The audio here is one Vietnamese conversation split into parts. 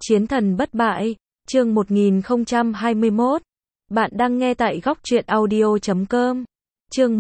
Chiến thần bất bại, chương 1021. Bạn đang nghe tại góc truyện audio.com. Chương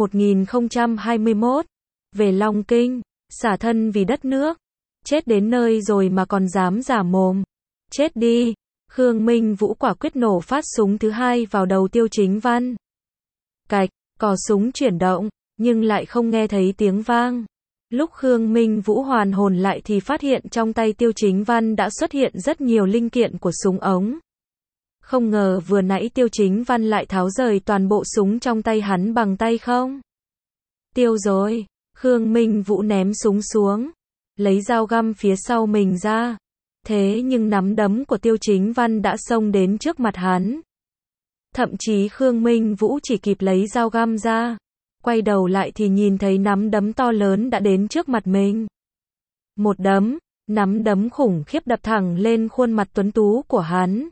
1021. Về Long Kinh, xả thân vì đất nước. Chết đến nơi rồi mà còn dám giả mồm. Chết đi. Khương Minh Vũ quả quyết nổ phát súng thứ hai vào đầu Tiêu Chính Văn. Cạch, cò súng chuyển động, nhưng lại không nghe thấy tiếng vang. Lúc Khương Minh Vũ hoàn hồn lại thì phát hiện trong tay Tiêu Chính Văn đã xuất hiện rất nhiều linh kiện của súng ống. Không ngờ vừa nãy Tiêu Chính Văn lại tháo rời toàn bộ súng trong tay hắn bằng tay không. Tiêu rồi, Khương Minh Vũ ném súng xuống, lấy dao găm phía sau mình ra. Thế nhưng nắm đấm của Tiêu Chính Văn đã xông đến trước mặt hắn. Thậm chí Khương Minh Vũ chỉ kịp lấy dao găm ra, quay đầu lại thì nhìn thấy nắm đấm to lớn đã đến trước mặt mình. Một đấm, nắm đấm khủng khiếp đập thẳng lên khuôn mặt tuấn tú của hắn.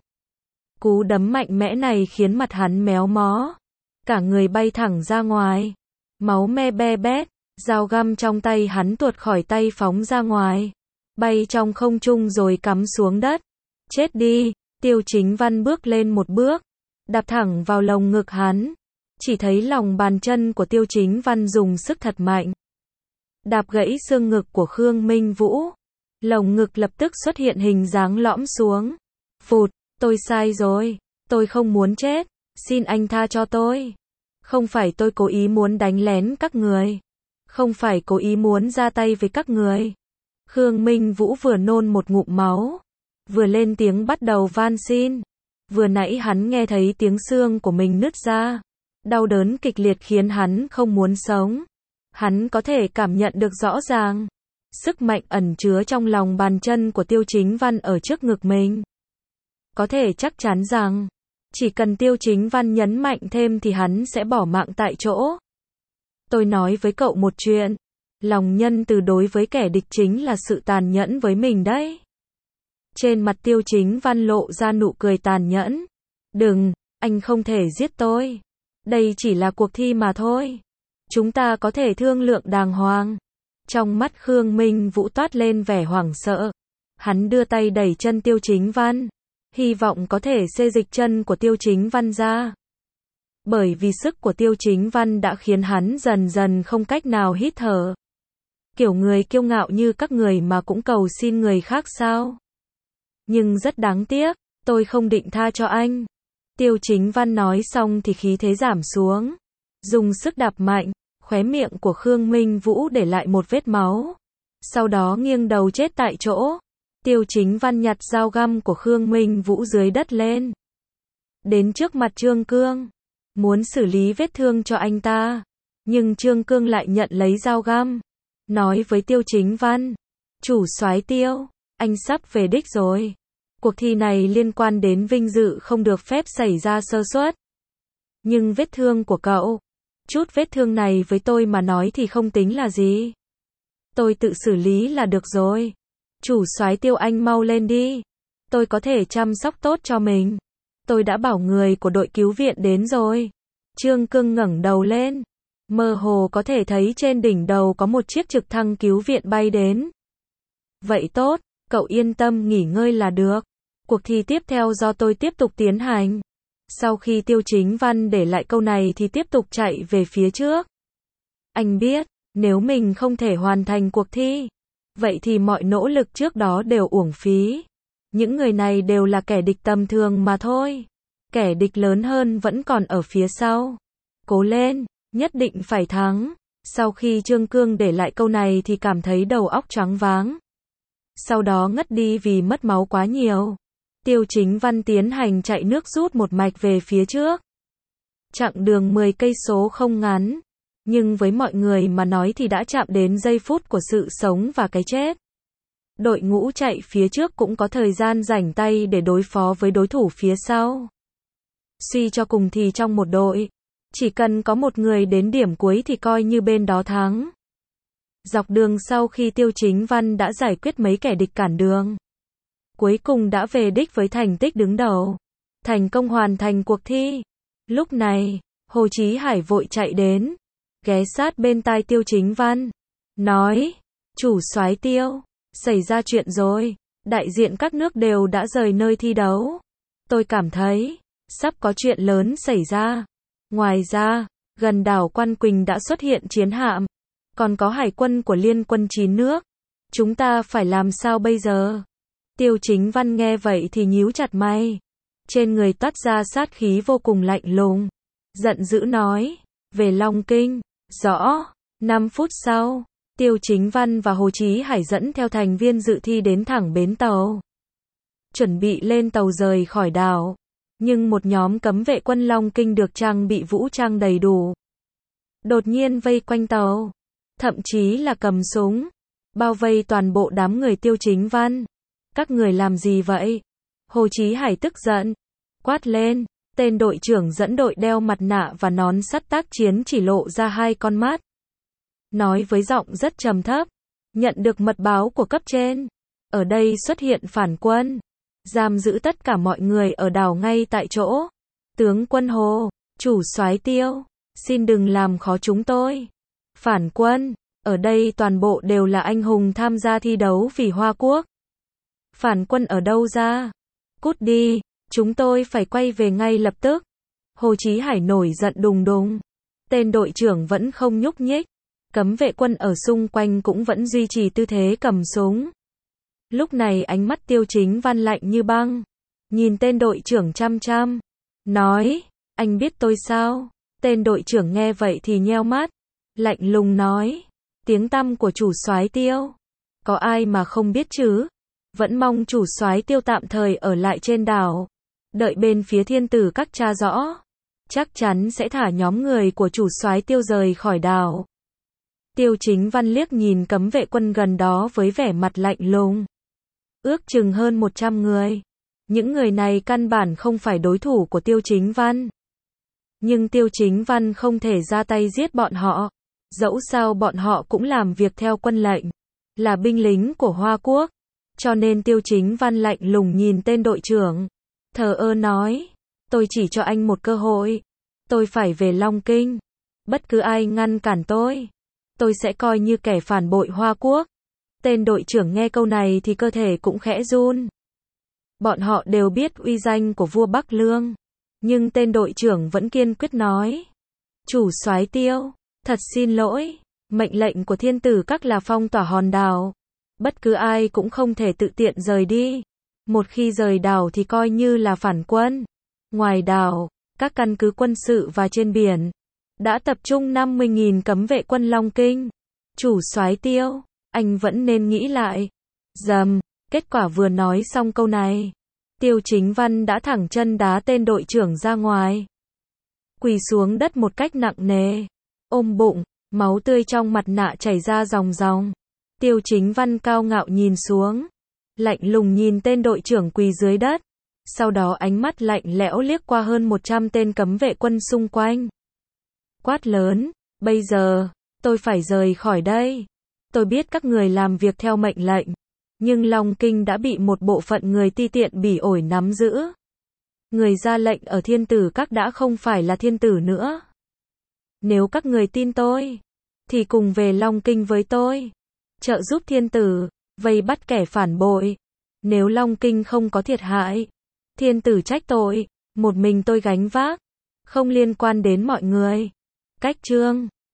Cú đấm mạnh mẽ này khiến mặt hắn méo mó, cả người bay thẳng ra ngoài, máu me be bét, dao găm trong tay hắn tuột khỏi tay phóng ra ngoài, bay trong không trung rồi cắm xuống đất. Chết đi. Tiêu Chính Văn bước lên một bước, đạp thẳng vào lồng ngực hắn. Chỉ thấy lòng bàn chân của Tiêu Chính Văn dùng sức thật mạnh, đạp gãy xương ngực của Khương Minh Vũ. Lồng ngực lập tức xuất hiện hình dáng lõm xuống. Phụt, tôi sai rồi, tôi không muốn chết, xin anh tha cho tôi. Không phải tôi cố ý muốn đánh lén các người, không phải cố ý muốn ra tay với các người. Khương Minh Vũ vừa nôn một ngụm máu, vừa lên tiếng bắt đầu van xin. Vừa nãy hắn nghe thấy tiếng xương của mình nứt ra, đau đớn kịch liệt khiến hắn không muốn sống. Hắn có thể cảm nhận được rõ ràng sức mạnh ẩn chứa trong lòng bàn chân của Tiêu Chính Văn ở trước ngực mình. Có thể chắc chắn rằng chỉ cần Tiêu Chính Văn nhấn mạnh thêm thì hắn sẽ bỏ mạng tại chỗ. Tôi nói với cậu một chuyện, lòng nhân từ đối với kẻ địch chính là sự tàn nhẫn với mình đấy. Trên mặt Tiêu Chính Văn lộ ra nụ cười tàn nhẫn. Đừng, anh không thể giết tôi. Đây chỉ là cuộc thi mà thôi. Chúng ta có thể thương lượng đàng hoàng. Trong mắt Khương Minh Vũ toát lên vẻ hoảng sợ. Hắn đưa tay đẩy chân Tiêu Chính Văn, hy vọng có thể xê dịch chân của Tiêu Chính Văn ra. Bởi vì sức của Tiêu Chính Văn đã khiến hắn dần dần không cách nào hít thở. Kiểu người kiêu ngạo như các người mà cũng cầu xin người khác sao? Nhưng rất đáng tiếc, tôi không định tha cho anh. Tiêu Chính Văn nói xong thì khí thế giảm xuống, dùng sức đạp mạnh, khóe miệng của Khương Minh Vũ để lại một vết máu. Sau đó nghiêng đầu chết tại chỗ. Tiêu Chính Văn nhặt dao găm của Khương Minh Vũ dưới đất lên, đến trước mặt Trương Cương, muốn xử lý vết thương cho anh ta. Nhưng Trương Cương lại nhận lấy dao găm, nói với Tiêu Chính Văn: "Chủ soái Tiêu, anh sắp về đích rồi. Cuộc thi này liên quan đến vinh dự không được phép xảy ra sơ suất. Nhưng vết thương của cậu, chút vết thương này với tôi mà nói thì không tính là gì. Tôi tự xử lý là được rồi. Chủ soái Tiêu, anh mau lên đi. Tôi có thể chăm sóc tốt cho mình. Tôi đã bảo người của đội cứu viện đến rồi." Trương Cương ngẩng đầu lên, mơ hồ có thể thấy trên đỉnh đầu có một chiếc trực thăng cứu viện bay đến. "Vậy tốt, cậu yên tâm nghỉ ngơi là được. Cuộc thi tiếp theo do tôi tiếp tục tiến hành." Sau khi Tiêu Chính Văn để lại câu này thì tiếp tục chạy về phía trước. Anh biết, nếu mình không thể hoàn thành cuộc thi, vậy thì mọi nỗ lực trước đó đều uổng phí. Những người này đều là kẻ địch tầm thường mà thôi. Kẻ địch lớn hơn vẫn còn ở phía sau. Cố lên, nhất định phải thắng. Sau khi Trương Cương để lại câu này thì cảm thấy đầu óc choáng váng. Sau đó ngất đi vì mất máu quá nhiều. Tiêu Chính Văn tiến hành chạy nước rút một mạch về phía trước. Chặng đường 10 cây số không ngắn, nhưng với mọi người mà nói thì đã chạm đến giây phút của sự sống và cái chết. Đội ngũ chạy phía trước cũng có thời gian rảnh tay để đối phó với đối thủ phía sau. Suy cho cùng thì trong một đội, chỉ cần có một người đến điểm cuối thì coi như bên đó thắng. Dọc đường sau khi Tiêu Chính Văn đã giải quyết mấy kẻ địch cản đường, cuối cùng đã về đích với thành tích đứng đầu, thành công hoàn thành cuộc thi. Lúc này, Hồ Chí Hải vội chạy đến, ghé sát bên tai Tiêu Chính Văn, nói: "Chủ soái Tiêu, xảy ra chuyện rồi." đại diện các nước đều đã rời nơi thi đấu. Tôi cảm thấy, sắp có chuyện lớn xảy ra. Ngoài ra, gần đảo Quan Quỳnh đã xuất hiện chiến hạm. Còn có hải quân của Liên quân 9 nước. Chúng ta phải làm sao bây giờ? Tiêu Chính Văn nghe vậy thì nhíu chặt mày. Trên người toát ra sát khí vô cùng lạnh lùng. Giận dữ nói, về Long Kinh. Rõ. 5 phút sau, Tiêu Chính Văn và Hồ Chí Hải dẫn theo thành viên dự thi đến thẳng bến tàu. Chuẩn bị lên tàu rời khỏi đảo. Nhưng một nhóm cấm vệ quân Long Kinh được trang bị vũ trang đầy đủ. Đột nhiên vây quanh tàu. Thậm chí là cầm súng. Bao vây toàn bộ đám người Tiêu Chính Văn. Các người làm gì vậy? Hồ Chí Hải tức giận. Quát lên. Tên đội trưởng dẫn đội đeo mặt nạ và nón sắt tác chiến chỉ lộ ra 2 con mắt. Nói với giọng rất trầm thấp. Nhận được mật báo của cấp trên. Ở đây xuất hiện phản quân. Giam giữ tất cả mọi người ở đảo ngay tại chỗ. Tướng quân Hồ, chủ soái Tiêu, xin đừng làm khó chúng tôi. Phản quân, ở đây toàn bộ đều là anh hùng tham gia thi đấu vì Hoa Quốc. Phản quân ở đâu ra? Cút đi, chúng tôi phải quay về ngay lập tức. Hồ Chí Hải nổi giận đùng đùng. Tên đội trưởng vẫn không nhúc nhích. Cấm vệ quân ở xung quanh cũng vẫn duy trì tư thế cầm súng. Lúc này ánh mắt Tiêu Chính Văn lạnh như băng. Nhìn tên đội trưởng chăm chăm. Nói, anh biết tôi sao? Tên đội trưởng nghe vậy thì nheo mắt. Lạnh lùng nói, tiếng tăm của chủ soái Tiêu. Có ai mà không biết chứ? Vẫn mong chủ soái Tiêu tạm thời ở lại trên đảo. Đợi bên phía thiên tử các tra rõ. Chắc chắn sẽ thả nhóm người của chủ soái Tiêu rời khỏi đảo. Tiêu Chính Văn liếc nhìn cấm vệ quân gần đó với vẻ mặt lạnh lùng. Ước chừng hơn 100 người. Những người này căn bản không phải đối thủ của Tiêu Chính Văn. Nhưng Tiêu Chính Văn không thể ra tay giết bọn họ. Dẫu sao bọn họ cũng làm việc theo quân lệnh. Là binh lính của Hoa Quốc. Cho nên Tiêu Chính Văn lạnh lùng nhìn tên đội trưởng. Thờ ơ nói. Tôi chỉ cho anh một cơ hội. Tôi phải về Long Kinh. Bất cứ ai ngăn cản tôi sẽ coi như kẻ phản bội Hoa Quốc. Tên đội trưởng nghe câu này thì cơ thể cũng khẽ run. Bọn họ đều biết uy danh của vua Bắc Lương. Nhưng tên đội trưởng vẫn kiên quyết nói. Chủ soái Tiêu, thật xin lỗi. Mệnh lệnh của thiên tử các là phong tỏa hòn đảo. Bất cứ ai cũng không thể tự tiện rời đi. Một khi rời đảo thì coi như là phản quân. Ngoài đảo, các căn cứ quân sự và trên biển đã tập trung 50.000 cấm vệ quân Long Kinh. Chủ soái Tiêu, anh vẫn nên nghĩ lại. Dầm, kết quả vừa nói xong câu này, Tiêu Chính Văn đã thẳng chân đá tên đội trưởng ra ngoài. Quỳ xuống đất một cách nặng nề, ôm bụng, máu tươi trong mặt nạ chảy ra ròng ròng. Tiêu Chính Văn cao ngạo nhìn xuống, lạnh lùng nhìn tên đội trưởng quỳ dưới đất. Sau đó ánh mắt lạnh lẽo liếc qua hơn 100 tên cấm vệ quân xung quanh. Quát lớn, bây giờ, tôi phải rời khỏi đây. Tôi biết các người làm việc theo mệnh lệnh. Nhưng Long Kinh đã bị một bộ phận người ti tiện bỉ ổi nắm giữ. Người ra lệnh ở thiên tử các đã không phải là thiên tử nữa. Nếu các người tin tôi, thì cùng về Long Kinh với tôi. Trợ giúp thiên tử, vây bắt kẻ phản bội. Nếu Long Kinh không có thiệt hại, thiên tử trách tội, một mình tôi gánh vác. Không liên quan đến mọi người. Cách chương